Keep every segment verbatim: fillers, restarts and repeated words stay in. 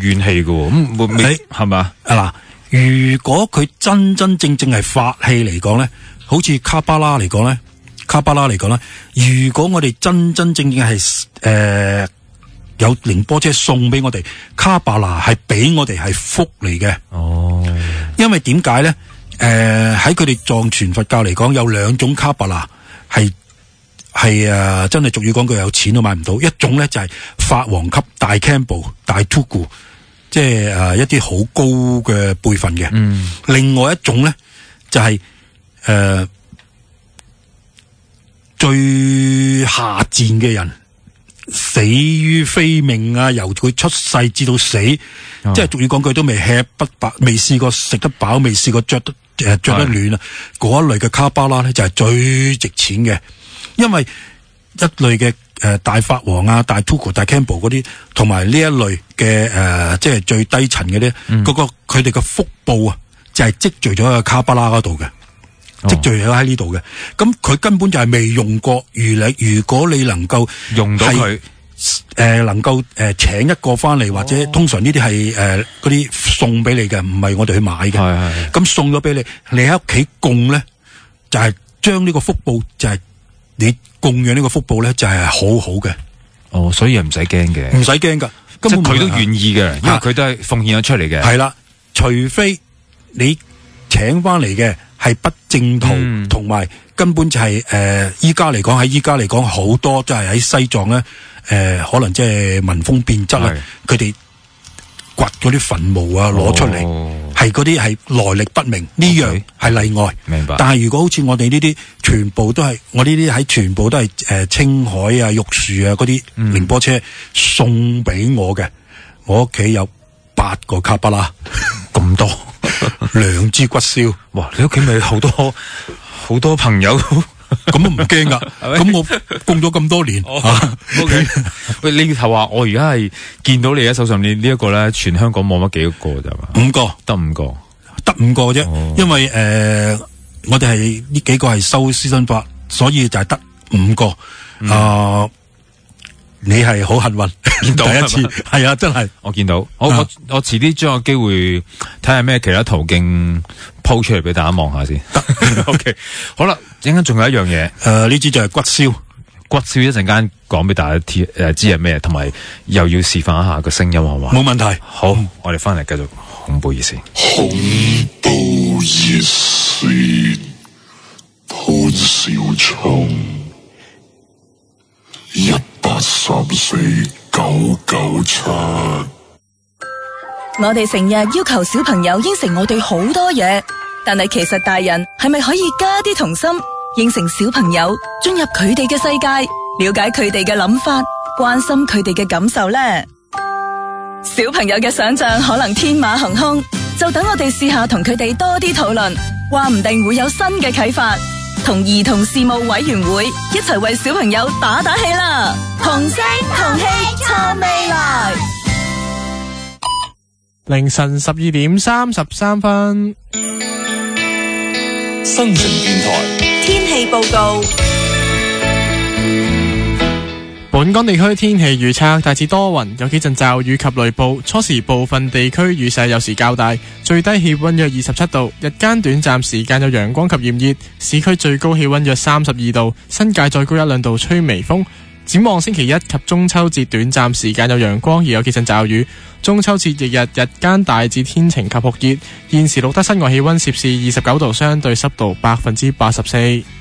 怨氣嘅，咁會唔會係嘛？ 啊嗱，如果佢真真正正係法器嚟講咧，好似卡巴拉嚟講咧，卡巴拉嚟講咧，如果我哋真真正正係誒、呃、有寧波車送俾我哋，卡巴拉係俾我哋係福嚟嘅。 哦， 因為點解咧？誒喺佢哋藏傳佛教嚟講，有兩種卡巴拉係。係啊，真係俗語講句，有錢都買唔到。一種咧就係、是、法王級大 Campbell 大 Tugu， 即係誒、呃、一啲好高嘅輩分嘅。嗯。另外一種咧就係、是、誒、呃、最下賤嘅人，死於非命啊！由佢出世至到死，哦、即係俗語講句都未吃不飽，未試過食得飽，未試過着得誒着得暖啊！嗰一類嘅卡巴拉咧就係、是、最值錢嘅。因為一類嘅誒、呃、大法王啊、大 Tugu、大 Campbell 嗰啲，同埋呢一類嘅誒、呃，即係最低層嘅咧，嗰、嗯、個佢哋嘅福報啊，就係、是、積聚咗喺個卡巴拉嗰度嘅，積聚咗喺呢度嘅。咁佢根本就係未用過。如你如果你能夠用到佢， 誒、呃、能夠誒、呃、請一個翻嚟，或者、哦、通常呢啲係誒嗰啲送俾你嘅，唔係我哋去買嘅。係係。咁送咗俾你，你喺屋企供咧，就係將呢個福報就係、是。你供養呢個福報咧，就係好好嘅。 哦，所以係唔使驚嘅，唔使驚噶， 即係佢都願意嘅，因為佢都係奉獻咗出嚟嘅。 係啦，除非你請翻嚟嘅係不正途，同、嗯、埋根本就係、是、誒，依家嚟講喺依家嚟講好多都係喺西藏咧，誒、呃，可能即係民風變質啦，佢哋掘嗰啲墳墓啊，攞出嚟，係嗰啲係來歷不明，呢、okay. 樣係例外。明白。但係如果好似我哋呢啲，全部都係我呢啲喺全部都係誒、呃、青海啊、玉樹啊嗰啲寧波車送俾我嘅，我屋企有八個卡巴拉，咁多，兩支骨燒。 哇！你屋企咪好多好多朋友。 咁都唔驚噶，咁我供咗咁多年。 O K， 喂，你頭話我而家係見到你喺手上，你呢一個咧，全香港冇乜幾個咋嘛？ 五個， 得五個， 得五個啫。哦、因為誒、呃，我哋係呢幾個係收私生法，所以就係得五個。啊、嗯呃，你係好幸運，見到第一次，係啊，真係我見到。好，啊、我我遲啲將有機會睇下咩其他途徑鋪出嚟俾大家望下先。O K， 好啦，陣間仲有一樣嘢， 誒，呢支就係骨燒， 骨燒一陣間講俾大家知，誒，知係咩，同埋又要示範一下個聲音，好嘛？ 冇問題。 好，嗯、我哋翻嚟繼續恐怖熱線。 恐怖熱線，潘小聰，一八三四九九七。 我哋成日要求小朋友應承我哋好多嘢，但係其實大人係咪可以加啲童心，應承小朋友進入佢哋嘅世界，了解佢哋嘅諗法，關心佢哋嘅感受呢？小朋友嘅想象可能天馬行空，就等我哋試下同佢哋多啲討論，話唔定會有新嘅啟發。同兒童事務委員會一齊為小朋友打打氣啦！同聲同氣撐未來。 凌晨十二點三十三分， 新城電台天氣報告。 本港地區天氣預測大致多雲，有幾陣驟雨及雷暴，初時部分地區雨勢有時較大，最低氣溫約二十七度，日間短暫時間有陽光及炎熱，市區最高氣溫約三十二度，新界再高一兩度，吹微風。展望星期一及中秋節短暫時間有陽光而有幾陣驟雨，中秋節翌日日間大致天晴及酷熱，現時錄得室外氣溫攝氏二十九度，相對濕度百分之八十四。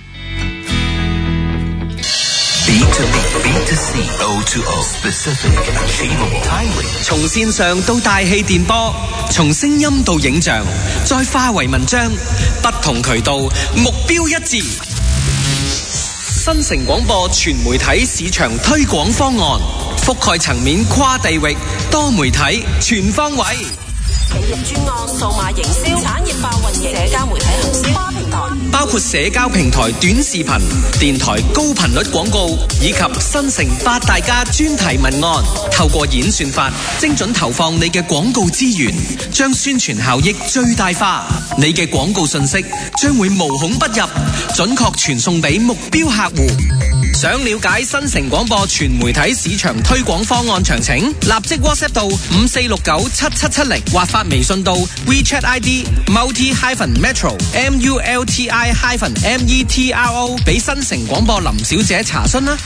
從線上到大氣電波，從聲音到影像，再化為文章，不同渠道，目標一致。新城廣播全媒體市場推廣方案，覆蓋層面跨地域，多媒體全方位。企業專案、數碼營銷、產業化運營、社交媒體行銷、跨平台，包括社交平台短視頻、電台高頻率廣告以及新城八大家專題文案，透過演算法精準投放你嘅廣告資源，將宣傳效益最大化。你嘅廣告信息將會無孔不入，準確傳送俾目標客戶。 想了解新城廣播全媒體市場推廣方案詳情，立即 WhatsApp 到五四六九七七七零或發微信到 WeChat I D multi hyphen metro M U L T I hyphen M E T R O 俾新城廣播林小姐查詢啦。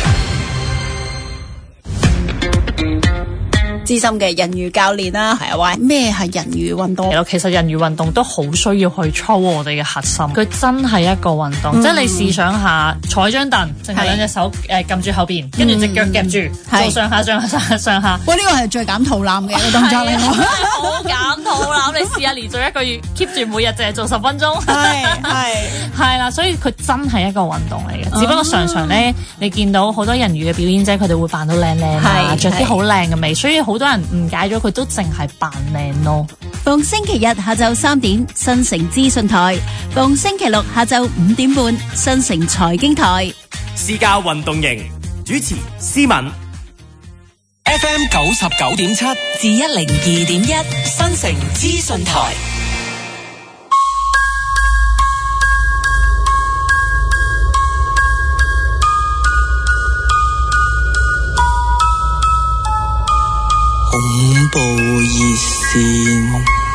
資深嘅人魚教練啦，係啊，話咩係人魚運動？ 其實人魚運動都好需要去操我哋嘅核心，佢真係一個運動，嗯、即係你試想下坐張凳，淨係兩隻手誒撳住後邊，跟住隻腳夾住，做上下上下上下上下。 喂，呢個係最減肚腩嘅一個動作嚟喎， 好減肚腩！你試下連續一個月 keep 住每日淨係做十分鐘， 係係係啦，所以佢真係一個運動嚟嘅。只不過常常咧，你見到好多人魚嘅表演者，佢哋會扮到靚靚啊，着啲好靚嘅味，所以好多人誤解咗佢都淨係扮靚咯。 逢星期日下晝三點，新城資訊台；逢星期六下晝五點半，新城財經台。 私家運動營主持思敏 F M 九十九點七至一零二點一，新城資訊台。 恐怖熱線，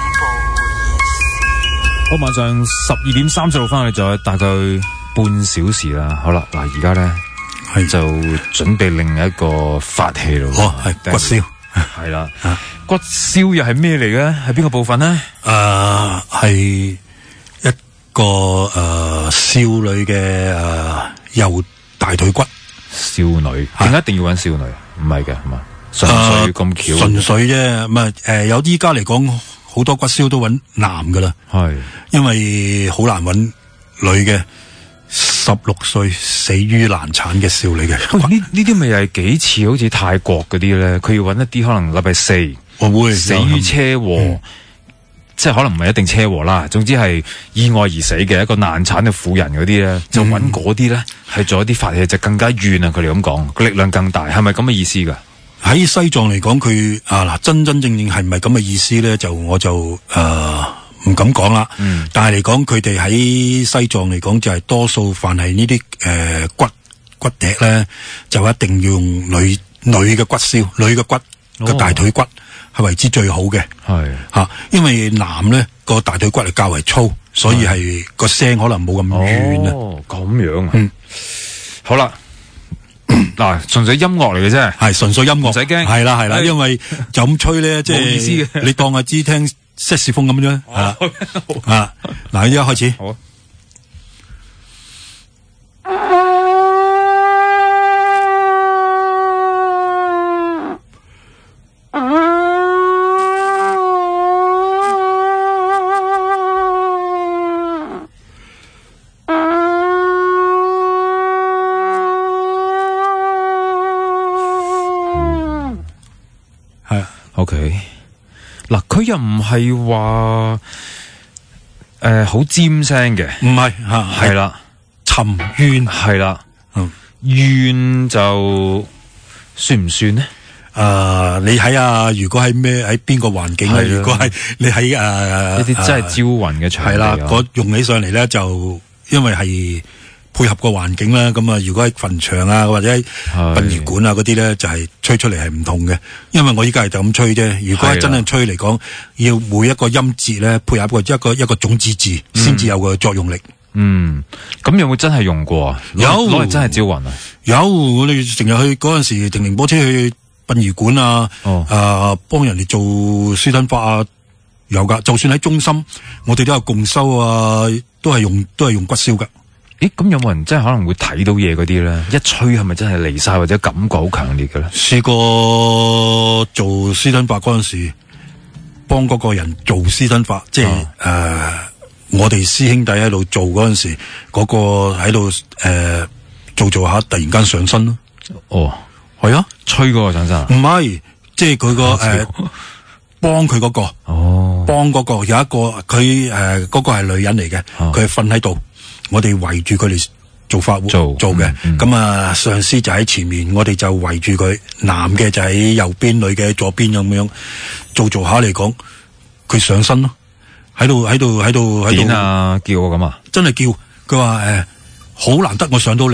好，晚上十二點三十六分，我哋再大概半小時啦。好啦，嗱，而家咧係就準備另一個發氣咯。 哦，係骨燒， 係啦，骨燒又係咩嚟嘅？係邊個部分咧？ 誒、呃，係一個誒、呃、少女嘅誒、呃、右大腿骨。 少女點解一定要揾少女？唔係嘅，係嘛？純粹咁巧， 純粹啫。咁啊，誒，有依家嚟講，好多骨燒都揾男噶啦，係，因為好難揾女嘅。十六歲死於難產嘅少女嘅， 呢呢啲咪係幾似好似泰國嗰啲咧？佢要揾一啲可能禮拜四， 我會死於車禍，嗯、即係可能唔係一定車禍啦。總之係意外而死嘅一個難產嘅婦人嗰啲咧，就揾嗰啲咧係做一啲法器，就更加遠啊！佢哋咁講，個力量更大，係咪咁嘅意思噶？ 喺西藏嚟講，佢啊嗱，真真正正係唔係咁嘅意思咧？就我就誒。呃唔敢講啦，嗯、但係嚟講佢哋喺西藏嚟講就係多數凡係呢啲誒骨骨笛咧，就一定要用女女嘅骨燒，女嘅骨個、哦、大腿骨係為之最好嘅，係吓、啊，因為男咧個大腿骨係較為粗，所以係個聲可能冇咁遠啊。 哦，咁樣啊，嗯，好啦，嗱，純粹音樂嚟嘅啫， 係純粹音樂，唔使驚， 係啦係啦，因為就咁吹咧，即係冇意思嘅，你當係知聽。色士風咁樣係啦，啊嗱，依家開始。好。 係 ，OK。嗱，佢又唔係話誒好尖聲嘅， 唔係吓， 係啦， 沉怨係啦，嗯，怨就算唔算呢？ 誒、呃，你睇下，如果喺咩喺邊個環境咧？如果係你喺誒呢啲真係招魂嘅場地，係啦， 嗰用起上嚟咧，就因為係配合個環境啦。咁啊，如果喺墳場啊或者喺殯儀館啊嗰啲咧，就係、是、吹出嚟係唔同嘅。因為我依家係就咁吹啫。如果係真係吹嚟講，要每一個音節咧配合一個一個一個種子字，先至有個作用力。 嗯，咁有冇真係用過啊？ 有攞嚟真係招魂啊？ 有，我哋成日去嗰陣時停凌波車去殯儀館啊，誒、哦，幫、呃、人哋做施燈法啊，有噶。就算喺中心，我哋都有共修啊，都係用都係用骨燒噶。 咦，咁有冇人真係可能會睇到嘢嗰啲咧？一吹係咪真係離晒或者感覺好強烈嘅咧？ 試過做施燈法嗰陣時，幫嗰個人做施燈法，即係誒、哦呃，我哋師兄弟喺度做嗰陣時，嗰、嗰個喺度誒做做下，突然間上身咯。 哦， 係啊， 吹嗰個上身？ 唔係，即係佢個誒幫佢嗰個，哦，幫嗰個有一個佢誒嗰個係女人嚟嘅，佢係瞓喺度。我哋圍住佢哋做法會做做嘅，咁啊上司就喺前面，我哋就圍住佢，男嘅就喺右邊，女嘅喺左邊咁樣做做下嚟講，佢上身咯，喺度喺度喺度喺度， 點啊叫我咁啊？ 真係叫佢話誒，好難得我上到嚟，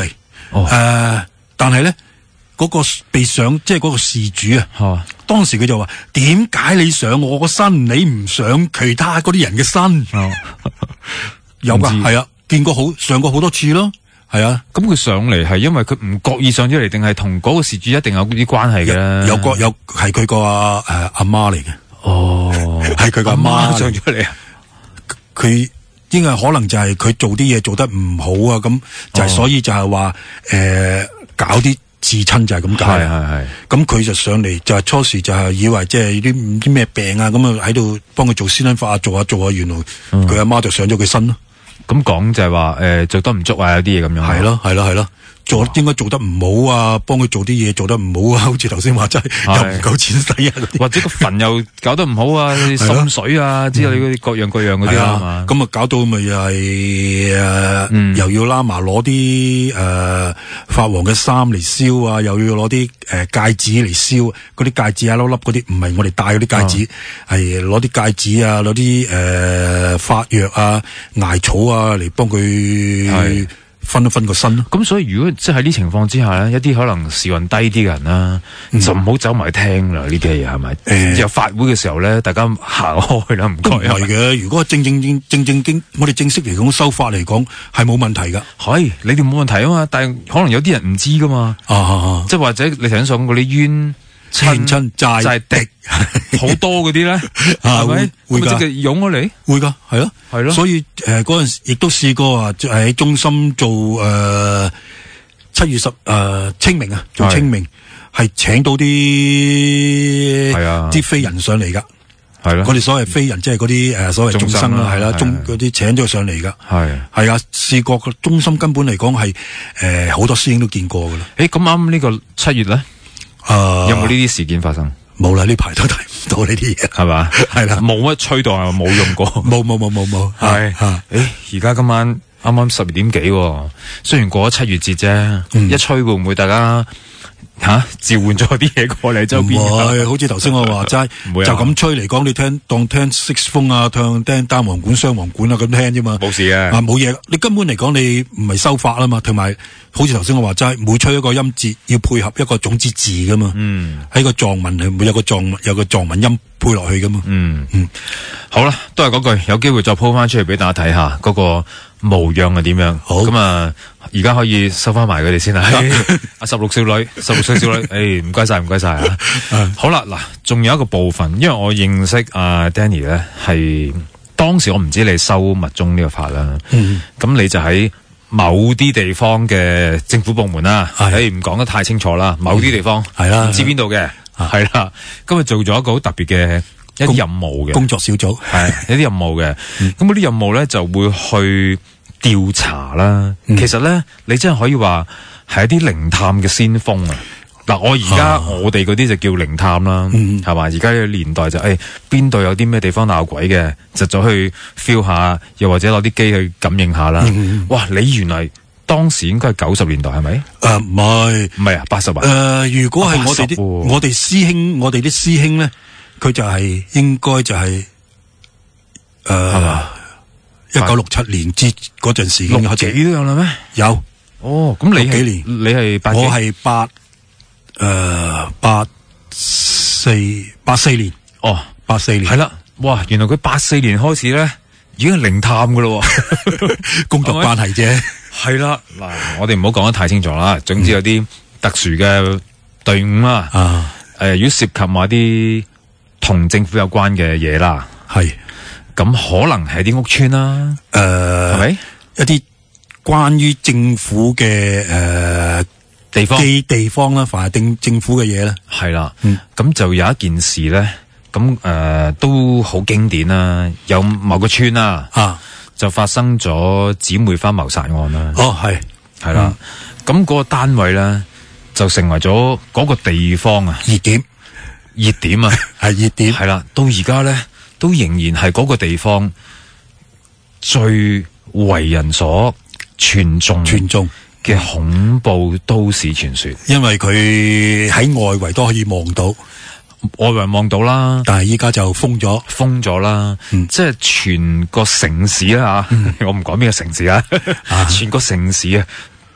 哦，誒、呃，但係咧嗰個被上即係嗰個事主啊， 哦、 當時佢就話：點解你上我個身，你唔上其他嗰啲人嘅身？ 哦、 有噶，係啊，見過好上過好多次咯。係啊， 咁佢上嚟係因為佢唔覺意上咗嚟，定係同嗰個事主一定有啲關係嘅？ 有個有係佢個誒阿媽嚟嘅。 哦， 係佢個阿媽上咗嚟啊！ 佢應該可能就係佢做啲嘢做得唔好啊，咁就係、是哦、所以就係話誒搞啲至親就係咁解。 係係係。 咁佢就上嚟就係初時就係以為即係啲唔知咩病啊，咁啊喺度幫佢做先恩法啊，做下做下，原來佢阿媽就上咗佢身咯。 咁講就係話誒做得唔足啊，有啲嘢咁樣。 係咯係咯係咯，做應該做得唔好啊，幫佢做啲嘢做得唔好啊，好似頭先話齋又唔夠錢使啊， 或者個墳又搞得唔好啊，滲水啊之類嗰啲各樣各樣嗰啲啊嘛。 咁啊搞到咪又係誒，又要拉埋攞啲誒法王嘅衫嚟燒啊，又要攞啲誒戒指嚟燒，嗰啲戒指一粒粒嗰啲唔係我哋戴嗰啲戒指，係攞啲戒指啊，攞啲誒法藥啊、艾草啊嚟幫佢分一分個身咯。 咁所以如果即係喺呢情況之下咧，一啲可能時運低啲嘅人啦，嗯、就唔好走埋聽啦。呢啲嘢係咪？誒，有法會嘅時候咧，大家行開啦，唔該。 唔係嘅，如果正正正正正經，我哋正式嚟講修法嚟講係冇問題噶。 係你哋冇問題啊嘛，但係可能有啲人唔知噶嘛。啊啊啊即係或者你頭先講嗰啲冤親親債債敵好多嗰啲咧，係咪會即係湧咗嚟？ 會噶，係咯， 係咯。 所以誒嗰陣時亦都試過啊，喺中心做誒七月十誒清明啊，做清明係請到啲係啊啲非人上嚟噶，係咯。我哋所謂非人即係嗰啲誒所謂眾生啦，係啦，中嗰啲請咗上嚟噶，係係啊。試過個中心根本嚟講係誒好多師兄都見過噶啦。 誒咁啱呢個七月咧？誒，uh, 有冇呢啲事件發生？ 冇啦，呢排都睇唔到呢啲嘢，係嘛？係啦， 冇乜吹到係咪冇用過？ 冇冇冇冇冇，係誒，而家今晚啱啱十二點幾，雖然過咗七月節啫，嗯、一吹會唔會大家吓、啊、召喚咗啲嘢過嚟周邊？ 係，好似頭先我話齋，就咁吹嚟講，你聽當聽色風啊，聽聽單簧管、雙簧管啊咁聽啫嘛， 冇事嘅， 啊冇嘢。你根本嚟講，你唔係修法啊嘛，同埋好似頭先我話齋，每吹一個音節要配合一個種子字噶嘛，嗯，喺個藏文係會有個藏有個藏文音配落去噶嘛，嗯嗯， 好啦，都係嗰句，有機會再鋪翻出嚟俾大家睇下嗰個模樣係點樣。好咁啊，而家可以收翻埋佢哋先啦。阿十六少女，十六歲少女，誒，唔該晒，唔該晒啊。好啦，嗱，仲有一個部分，因為我認識阿 Danny 咧，係當時我唔知你收密宗呢個法啦，嗯，咁你就喺某啲地方嘅政府部門啦，誒，唔講得太清楚啦，某啲地方係啦，唔知邊度嘅，係啦，今日做咗一個好特別嘅一啲任務嘅工作小組， 係一啲任務嘅，咁嗰啲任務咧就會去調查啦。嗯、其實咧，你真係可以話係一啲靈探嘅先鋒啊！嗱，我而家我哋嗰啲就叫靈探啦，係嘛、嗯？而家呢個年代就誒邊度有啲咩地方鬧鬼嘅，就走去 feel 下，又或者攞啲機去感應下啦。嗯、哇！你原來當時應該係九十年代係咪？ 誒唔係唔係啊，八十啊。誒、 呃，如果係我哋啲、哦、我哋師兄，我哋啲師兄咧，佢就係、是、應該就係、是、誒。呃一九六七年之嗰陣時已經六幾都有啦咩？ 有哦，咁你幾年？ 你係八幾？ 我係八誒八四八四年哦， 八四年係啦。哇，原來佢八四年開始咧已經係靈探噶咯， 工作關係啫。 係啦，嗱，我哋唔好講得太清楚啦。總之有啲特殊嘅隊伍啦，啊，誒，如果涉及某啲同政府有關嘅嘢啦， 係。 咁可能係啲屋邨啦，誒，係咪一啲關於政府嘅誒地方地地方啦，凡係定政府嘅嘢咧， 係啦，咁就有一件事咧，咁誒都好經典啦，有某個村啦，啊，就發生咗姊妹花謀殺案啦， 哦，係係啦，咁嗰個單位咧就成為咗嗰個地方啊熱點， 熱點啊， 係熱點， 係啦，到而家咧。都仍然係嗰個地方最為人所傳頌傳頌嘅恐怖都市傳說， 因為佢喺外圍都可以望到， 外圍望到啦， 但係依家就封咗， 封咗啦，嗯、即係全個城市啦吓，嗯、我唔講邊個城市啊，全個城市啊。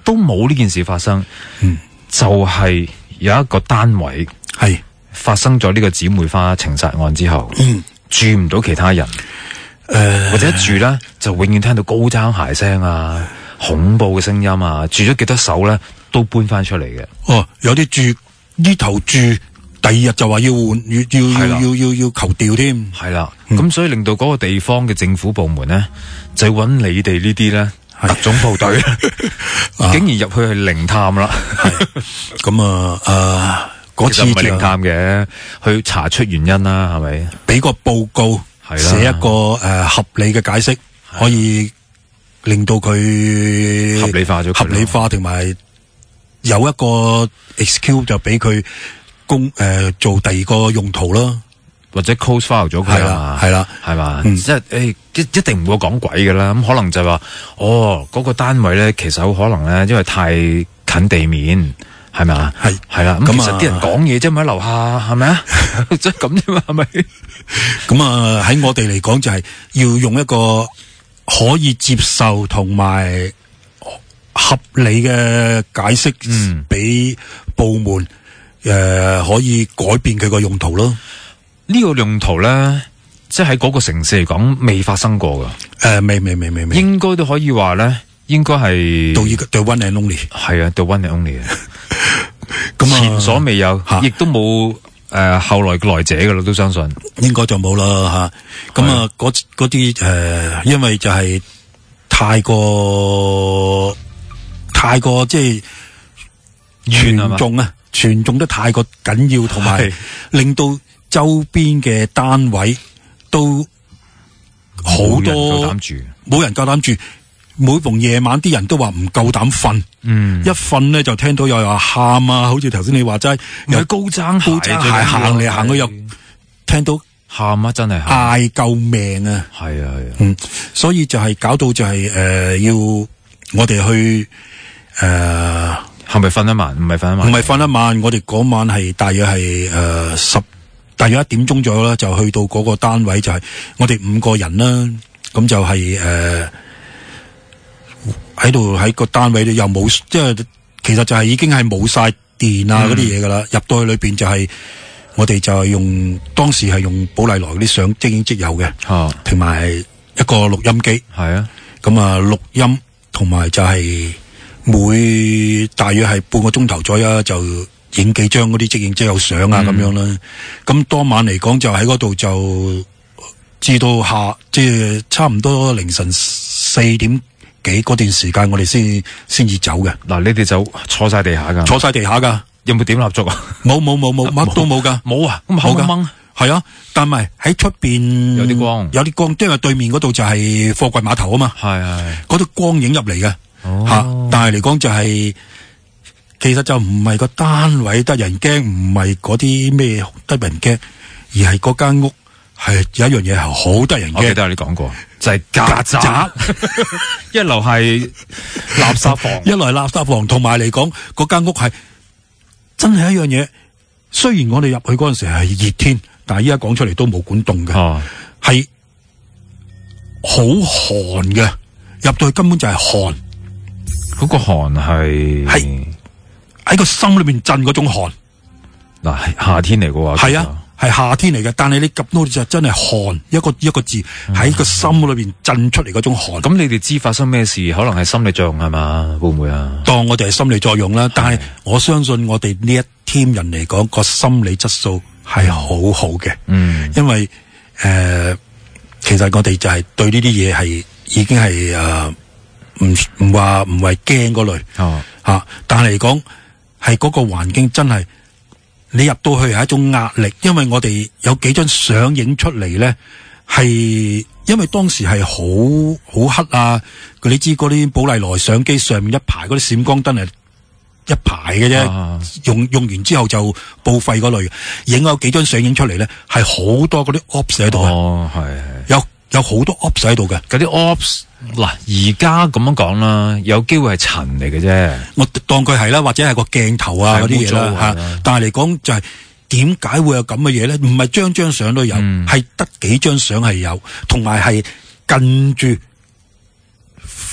都冇呢件事發生， 嗯， 就係有一個單位係發生咗呢個姊妹花情殺案之後， 嗯， 住唔到其他人，誒、呃，或者住咧就永遠聽到高踭鞋聲啊、恐怖嘅聲音啊，住咗幾多手咧都搬翻出嚟嘅。 哦，有啲住呢頭住。第二日就話要換，要要要要要要求調添， 係啦，咁、嗯、所以令到嗰個地方嘅政府部門咧，就揾你哋呢啲咧特種部隊，竟然入去係靈探啦。 咁啊，誒，嗰次唔係靈探嘅，去查出原因啦，係咪？ 俾個報告，寫一個誒、呃、合理嘅解釋，可以令到佢合理化咗， 合理化同埋有一個 excuse 就俾佢。公誒、呃、做第二個用途咯， 或者 close file 咗佢啊， 係啦， 係嘛， 嗯、 即係誒一一定唔會講鬼噶啦，咁可能就話哦嗰、嗰個單位咧，其實好可能咧，因為太近地面，係咪啊？係係啦，咁其實啲人講嘢啫嘛，喺樓下係咪啊？即係咁啫嘛，係咪？ 咁啊喺我哋嚟講就係要用一個可以接受同埋合理嘅解釋，嗯，俾部門。誒、呃，可以改變佢個用途咯。 呢、這個用途咧，即係喺嗰個城市嚟講，未發生過噶。誒、 呃，未未未未未， 應該都可以話咧，應該係到依個 the one and only。 係啊 ，the one and only 啊。 咁啊， 前所未有，亦都冇誒後來嘅來者噶啦，都相信。 應該就冇啦吓。咁啊，嗰嗰啲誒，因為就係太過太過即係嚴重啊。傳眾得太過緊要，同埋令到周邊嘅單位都好多冇人夠膽住。每逢夜晚啲人都話唔夠膽瞓，嗯，一瞓咧就聽到有人話喊啊，好似頭先你話齋，有高踭高踭鞋行嚟行去，又聽到喊啊，真係嗌救命啊， 係啊係啊， 嗯，所以就係搞到就係、是、誒、呃、要我哋去誒。呃係咪瞓一晚？唔係瞓一晚， 唔係瞓一晚。我哋嗰晚係大約係誒十，大約一點鐘左右啦，就去到嗰個單位，就係、是、我哋五個人啦。咁就係誒喺度喺個單位度又冇，即係其實就係已經係冇晒電啊嗰啲嘢噶啦。入到去裏邊就係、是、我哋就係用當時係用寶麗來嗰啲相即影即有嘅，哦，同埋一個錄音機，係啊。咁啊錄音同埋就係、是。每大約係半個鐘頭左右就影幾張嗰啲即影即有相啊咁、嗯、樣啦。咁當晚嚟講就喺嗰度就至到下即係差唔多凌晨四點幾嗰段時間，我哋先先至走嘅。 嗱，你哋就坐晒地下噶， 坐晒地下噶。 有冇點蠟燭啊？ 冇冇冇冇，乜都冇噶。 冇啊，咁黑掹掹。 係啊，但係喺出邊有啲光， 有啲光，因為對面嗰度就係貨櫃碼頭啊嘛。係係，嗰啲光影入嚟嘅。吓、哦，但係嚟講就係、是，其實就唔係個單位得人驚，唔係嗰啲咩得人驚，而係嗰間屋係有一樣嘢係好得人驚。我記得你講過，就係曱甴，一樓係垃圾房， 一樓係垃圾房，同埋嚟講嗰間屋係真係一樣嘢。雖然我哋入去嗰陣時係熱天，但係依家講出嚟都冇管凍嘅，係好寒嘅，入到去根本就係寒。 嗰、那個寒係係喺個心裏邊震嗰種寒， 嗱係夏天嚟嘅話， 係啊係夏天嚟嘅，但係你及到就真係寒，一個一個字喺個心裏邊震出嚟嗰種寒。咁、 嗯、你哋知發生咩事？可能係心理作用係嘛？會唔會啊？ 當我哋係心理作用啦，但係我相信我哋呢一 team 人嚟講，個心理質素係好好嘅。嗯，因為誒、呃，其實我哋就係對呢啲嘢係已經係誒。呃唔唔話唔係驚嗰類，哦吓，但係嚟講係嗰個環境真係你入到去係一種壓力，因為我哋有幾張相影出嚟咧，係因為當時係好好黑啊，你知嗰啲寶麗來相機上面一排嗰啲閃光燈係一排嘅啫，啊，用用完之後就報廢嗰類，影有幾張相影出嚟咧，係好多嗰啲 ops 喺度啊，哦係係有。有好多 ops 喺度嘅， 嗰啲 ops 嗱，而家咁樣講啦，有機會係塵嚟嘅啫。 我當佢係啦，或者係個鏡頭啊嗰啲嘢啦吓。但係嚟講就係點解會有咁嘅嘢咧？唔係張張相都有，係得幾張相係有，同埋係近住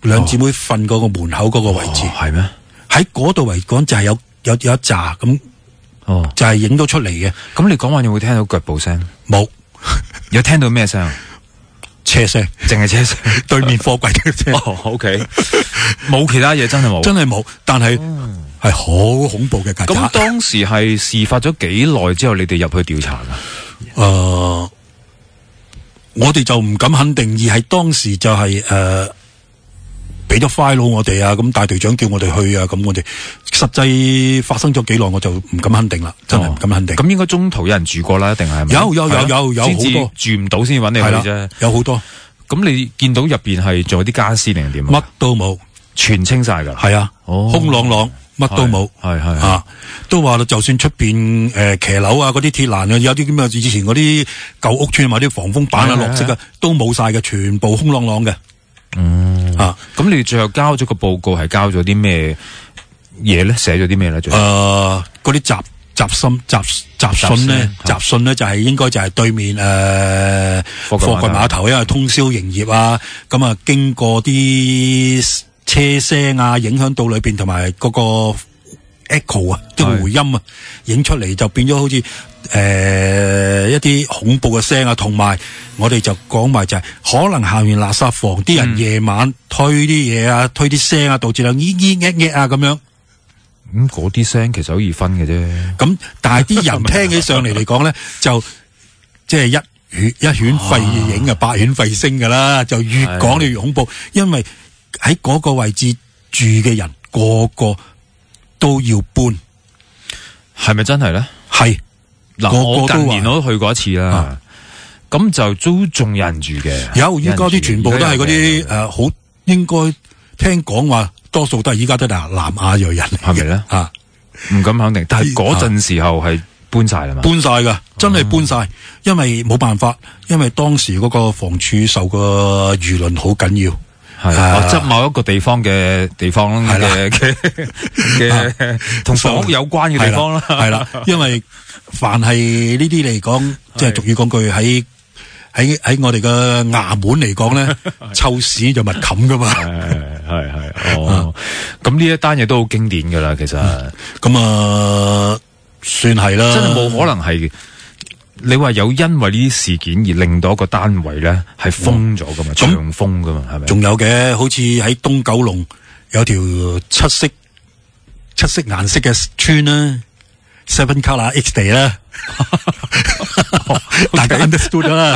兩姊妹瞓嗰個門口嗰個位置， 係咩？ 喺嗰度嚟講就係有有有一紮咁， 哦， 就係影到出嚟嘅。 咁你講話有冇聽到腳步聲？ 冇， 有聽到咩聲？ 車聲， 淨係車聲， 對面貨櫃嘅聲。 哦，OK，冇其他嘢，真係冇， 真係冇。但係係好恐怖嘅曱甴。 咁當時係事發咗幾耐之後，你哋入去調查噶？ 誒、呃，我哋就唔敢肯定，而係當時就係、是、誒。俾咗 file 我哋啊，咁大隊長叫我哋去啊，咁我哋實際發生咗幾耐，我就唔敢肯定啦，真係唔敢肯定。 咁、哦、應該中途有人住過啦，定係有有有有有好多住唔到先揾你去啫， 有好多。 咁你見到入邊係仲有啲家私定係點啊？ 乜都冇， 全清晒噶。 係啊，哦、空朗朗，乜都冇。 係係啊，都話啦，就算出邊誒騎樓啊，嗰啲鐵欄啊，有啲咁啊，以前嗰啲舊屋村買啲防風板啊、綠色啊，都冇晒嘅，全部空朗朗嘅。 嗯啊，咁你哋最後交咗個報告係交咗啲咩嘢咧？寫咗啲咩咧？誒， 嗰啲雜雜信雜雜信咧，雜信咧就係應該就係對面誒貨櫃碼頭，因為通宵營業啊，咁啊經過啲車聲啊，影響到裏邊同埋嗰個 echo 啊，即係回音啊，影出嚟就變咗好似。誒、呃，一啲恐怖嘅聲啊，同埋我哋就講埋就係、是、可能下面垃圾房啲人夜晚推啲嘢啊，推啲聲啊，導致兩咿咿噏噏啊咁樣。 咁嗰啲聲其實好易分嘅啫。 咁但係啲人聽起上嚟嚟講咧，就即係一犬一犬吠影啊，百犬吠聲噶啦，就越講就越恐怖。因為喺嗰個位置住嘅人個個都要搬， 係咪真係咧？ 係。 嗱，我近年我都去過一次啦，咁、啊、就都仲有人住嘅。 有，依家啲全部都係嗰啲誒，好應該聽講話，多數都係依家都係南亞裔人， 係咪咧？啊，唔敢肯定，但係嗰陣時候係搬晒啦嘛， 搬晒噶，真係搬晒、嗯，因為冇辦法，因為當時嗰個房署受個輿論好緊要。 係啊，即係某一個地方嘅地方嘅嘅嘅同房屋有關嘅地方啦， 係啦，因為凡係呢啲嚟講，即係俗語講句喺喺喺我哋嘅衙門嚟講咧，臭屎就密冚噶嘛， 係係係哦，咁呢一單嘢都好經典噶啦，其實咁啊，算係啦， 真係冇可能係。你話有因為呢啲事件而令到一個單位咧係封咗噶嘛，長封噶嘛，係咪？ 仲有嘅，好似喺東九龍有條七色七色顏色嘅村啦 ，Seven Colour X Day 啦，大家 understood 啦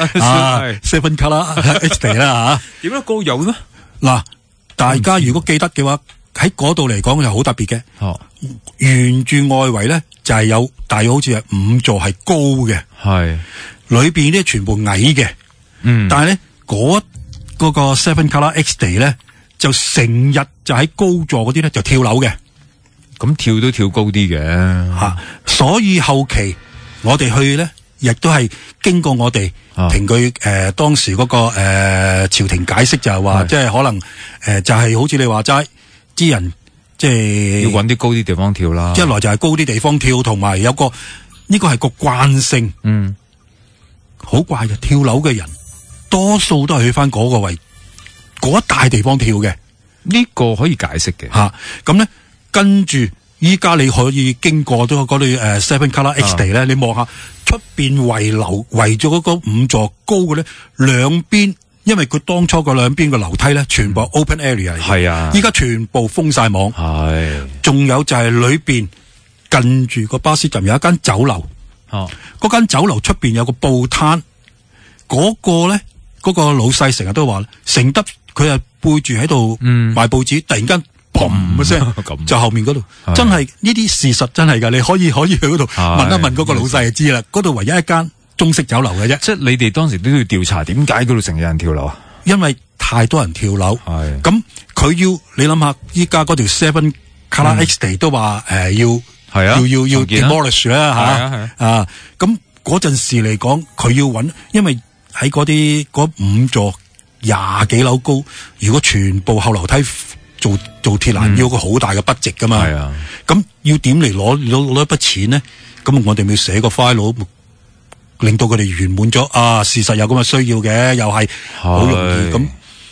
，Seven Colour X Day 啦吓。 點解嗰個有呢？ 嗱，大家如果記得嘅話，喺嗰度嚟講就好特別嘅。哦，沿住外圍咧就係有大約好似係五座係高嘅，係裏邊咧全部矮嘅。嗯，但係咧嗰嗰個 Seven Colour X Day 咧就成日就喺高座嗰啲咧就跳樓嘅。 咁跳都跳高啲嘅吓，所以後期我哋去咧亦都係經過我哋憑據誒當時嗰、嗰個誒、呃、朝廷解釋就係話，即係可能誒、呃、就係、是、好似你話齋。啲人即係要揾啲高啲地方跳啦， 一來就係高啲地方跳，同埋有個呢、呢個係個慣性，嗯，好怪嘅。跳樓嘅人多數都係去翻嗰個位嗰一大地方跳嘅， 呢、呢個可以解釋嘅吓。咁、啊、咧跟住依家你可以經過咗嗰啲誒 Seven Colour X Day 咧，你望下出邊圍樓圍咗嗰個五座高嘅咧，兩邊。因為佢當初嗰兩邊嘅樓梯咧，全部 open area 嚟嘅，係啊，依家全部封晒網，係，仲有就係裏邊近住個巴士站有一間酒樓，哦，嗰間酒樓出邊有個報攤，嗰、嗰個咧，嗰、嗰個老細成日都話，成得佢係背住喺度賣報紙，突然間嘭一聲，就後面嗰度，真係呢啲事實真係噶，你可以可以去嗰度問一問嗰個老細就知啦，嗰度唯一一間中式酒樓嘅啫，即係你哋當時都要調查點解嗰度成日有人跳樓啊？ 因為太多人跳樓，係咁佢要你諗下，依家嗰條 Seven Colour X Day 都話誒、呃、要係啊，要要要 demolish 啦吓啊！咁嗰陣時嚟講，佢要揾，因為喺嗰啲嗰五座廿幾樓高，如果全部後樓梯做做鐵欄、嗯，要個好大嘅 budget 噶嘛，係啊，咁要點嚟攞攞攞一筆錢呢？咁我哋咪寫個 file。令到佢哋圓滿咗啊！事實有咁嘅需要嘅，又係好容易咁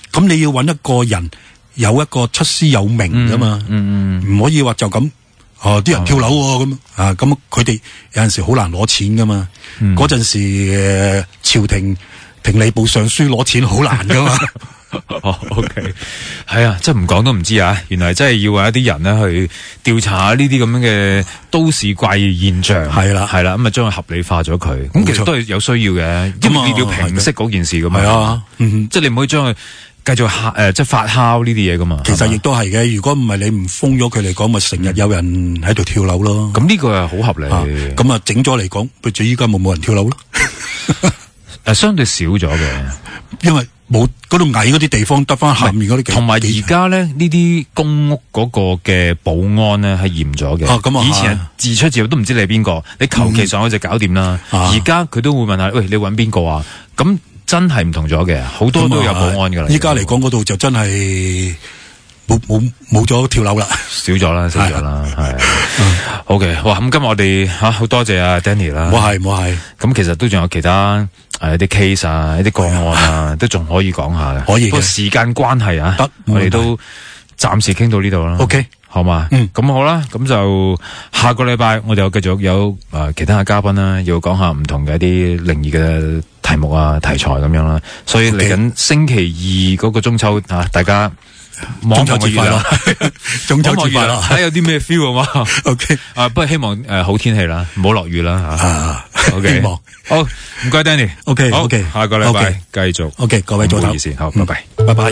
咁你要揾一個人有一個出師有名噶嘛， 嗯嗯， 唔可以話就咁。哦，啲人跳樓喎咁啊，咁佢哋有陣時好難攞錢噶嘛。嗰陣時誒，朝廷廷理部尚書攞錢好難噶嘛。 哦，OK， 係啊，真係唔講都唔知啊！原來真係要揾一啲人咧去調查下呢啲咁樣嘅都市怪異現象， 係啦， 係啦，咁啊將佢合理化咗佢。咁其實都係有需要嘅，因為你要平息嗰件事噶嘛。 係啊，嗯， 即係你唔可以將佢繼續誒、呃，即係發酵呢啲嘢噶嘛。 其實亦都係嘅，如果唔係你唔封咗佢嚟講，咪成日有人喺度跳樓咯。 咁呢個係好合理。 咁啊，整咗嚟講，譬如依家冇冇人跳樓咯。 誒，相對少咗嘅， 因為冇嗰度矮嗰啲地方，得翻下面嗰啲。 同埋而家咧，呢啲公屋嗰個嘅保安咧係嚴咗嘅。 哦，咁啊， 以前係自出自入都唔知你係邊個，你求其上去就搞掂啦。而家佢都會問下，喂，你揾邊個啊？咁真係唔同咗嘅，好多都有保安噶啦。 依家嚟講嗰度就真係冇冇冇咗跳樓啦， 少咗啦，少咗啦，係。OK， 哇！咁今日我哋吓好多謝阿 Danny 啦。 冇係冇係。 咁其實都仲有其他誒一啲 case 啊，一啲個案啊，都仲可以講下嘅。 可以嘅。 不過時間關係啊，得我哋都暫時傾到呢度啦。 OK， 好嘛？嗯，咁好啦，咁就下個禮拜我哋繼續有誒、呃、其他嘅嘉賓啦，要講下唔同嘅一啲靈異嘅題目啊、題材咁樣啦。所以嚟緊星期二嗰個中秋啊，大家。中秋節快樂， 中秋節快樂， 睇有啲咩 feel 啊嘛 ？OK， 啊，不過希望誒好天氣啦，唔好落雨啦吓。OK， 希望好，唔該 Danny。 OK， OK， 下個禮拜繼續。 OK， 各位早唞， 唔好意思，好，拜拜， 拜拜。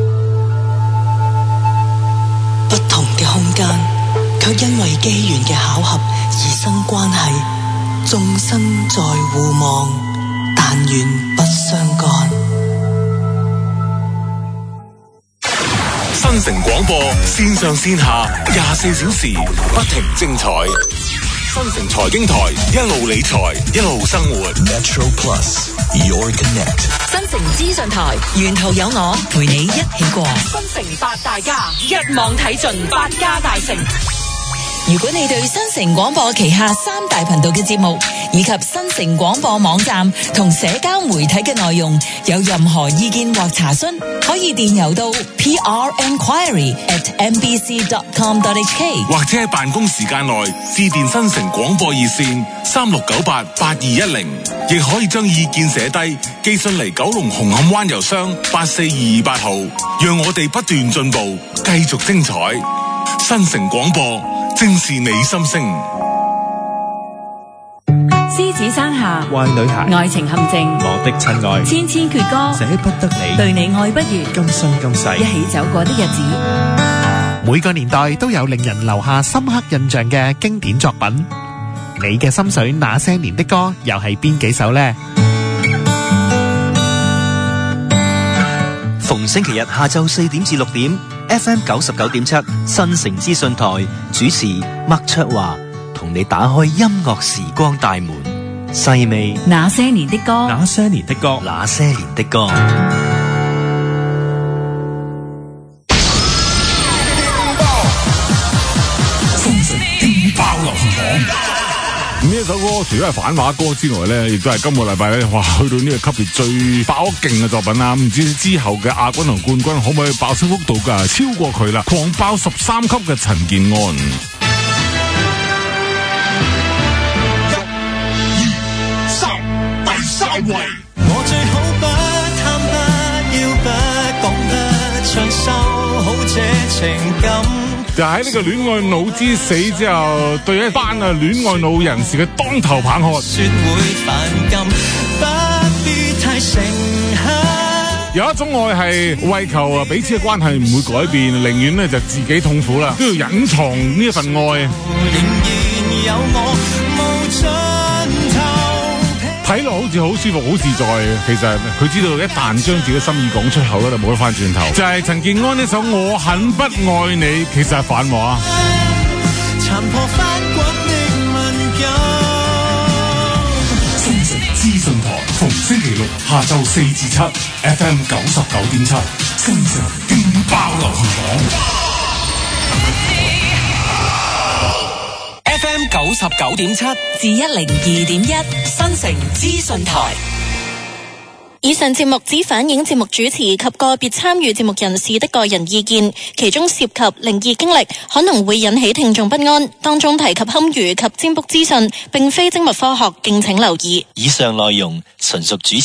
不同嘅空間，卻因為機緣嘅巧合而生關係，眾生在互望，但願不相干。 新城廣播線上線下廿四小時不停精彩，新城財經台一路理財一路生活。Metro Plus Your Connect， 新城資訊台沿途有我陪你一起過。新城八大家一網睇盡八家大城。如果你對新城廣播旗下三大頻道嘅節目以及新城廣播網站同社交媒體嘅內容有任何意見或查詢，可以電郵到 p r enquiry at m b c dot com dot h k， 或者喺辦公時間內致電新城廣播熱線三六九八八二一零，亦可以將意見寫低寄信嚟九龍紅磡灣郵箱八四二二八號，讓我哋不斷進步，繼續精彩。新城廣播正是你心聲。 獅子山下， 壞女孩， 愛情陷阱， 我的親愛， 千千闕歌， 捨不得你， 對你愛不完， 今生今世， 一起走過的日子。 每個年代都有令人留下深刻印象嘅經典作品，你嘅心水那些年的歌又係邊幾首呢？ 逢星期日下晝四點至六點 ，F M 九十九點七新城資訊台主持麥卓華，同你打開音樂時光大門，細味那些年的歌， 那些年的歌， 那些年的歌。 新城勁爆流行榜。 呢一首歌除咗係反話歌之外咧，亦都係今個禮拜咧，哇，去到呢個級別最爆勁嘅作品啦！唔知之後嘅亞軍同冠軍可唔可以爆升幅度噶？超過佢啦，狂爆十三級嘅陳健安。 一、二、三，第三位。 我最好不貪不要不講得長壽，好這情感。 就喺呢個戀愛腦之死之後，對一班啊戀愛腦人士嘅當頭棒喝。 說會反感，不必太誠懇。 有一種愛係為求啊彼此嘅關係唔會改變，寧願咧就自己痛苦啦，都要隱藏呢一份愛。 仍然有我無盡頭。 睇落好似好舒服好自在，其實佢知道一旦將自己心意講出口咧，就冇得翻轉頭。就係陳健安呢首《我很不愛你》，其實係反話。 殘破翻滾的敏感。 新城資訊台逢星期六下晝四至七 ，F M 九十九點七，新城勁爆流行榜。 F M 九十九點七至一零二點一，新城資訊台。 以上節目只反映節目主持及個別參與節目人士的個人意見，其中涉及靈異經歷，可能會引起聽眾不安。當中提及堪輿及占卜資訊，並非精密科學，敬請留意。 以上內容純屬主